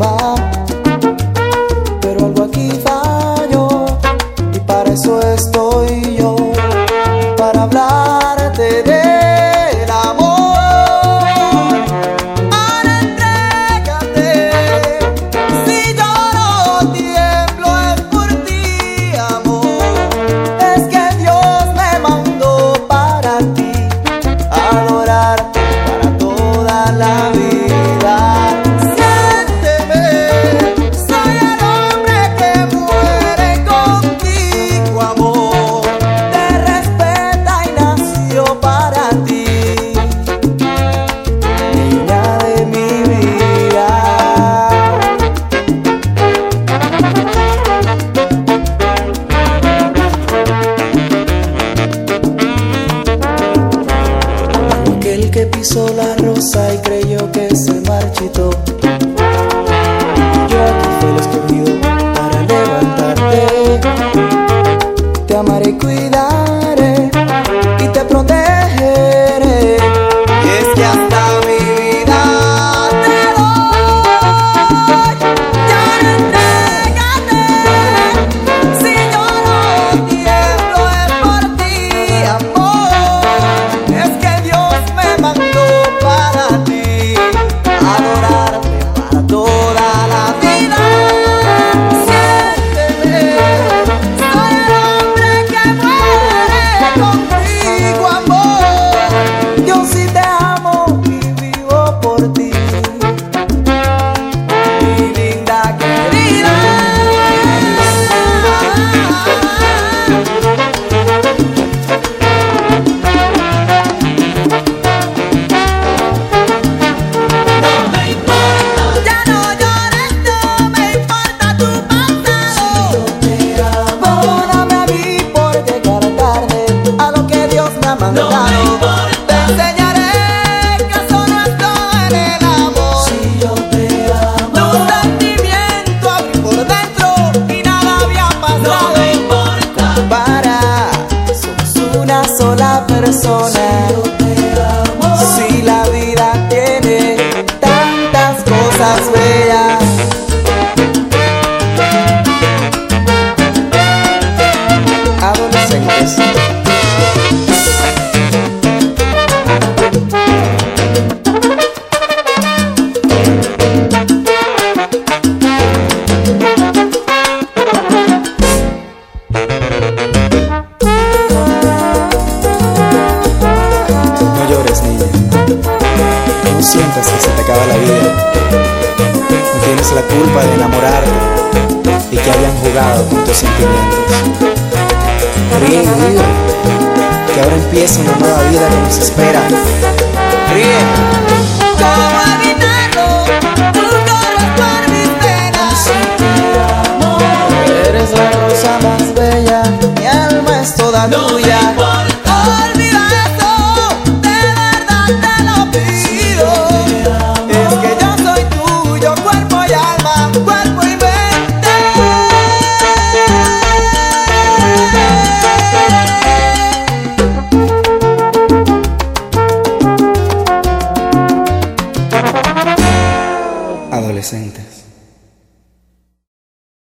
alma, pero algo aquí falló y para eso estoy yo, para hablarte del amor. Ahora entrégate, si yo no tiemblo es por ti, amor. Es que Dios me mandó para ti, adorarte para toda la vida. Que pisó la rosa y creyó que se marchitó, yo aquí fui el escogido para levantarte. Te amaré y cuidaré y te protegeré, y es que hasta mi vida te doy. Ya entrégate, si yo no tiemblo es por ti, amor. Es que Dios me mandó para ti, adorarte para toda la vida. Siénteme, soy el hombre que muere contigo, amor. Yo sí te amo y vivo por ti, mi linda querida. No me importa. Te enseñaré que eso no está en el amor. Si yo te amo, tu sentimiento abrí por dentro y nada había pasado. No me importa. Somos una sola persona. Si yo te amo, si la vida tiene tantas cosas bellas. Adolescentes. No llores, niña. No sientas que se te acaba la vida. No tienes la culpa de enamorarte y que hayan jugado con tus sentimientos. Ríe y vive, que ahora empieza una nueva vida que nos espera. Ríe.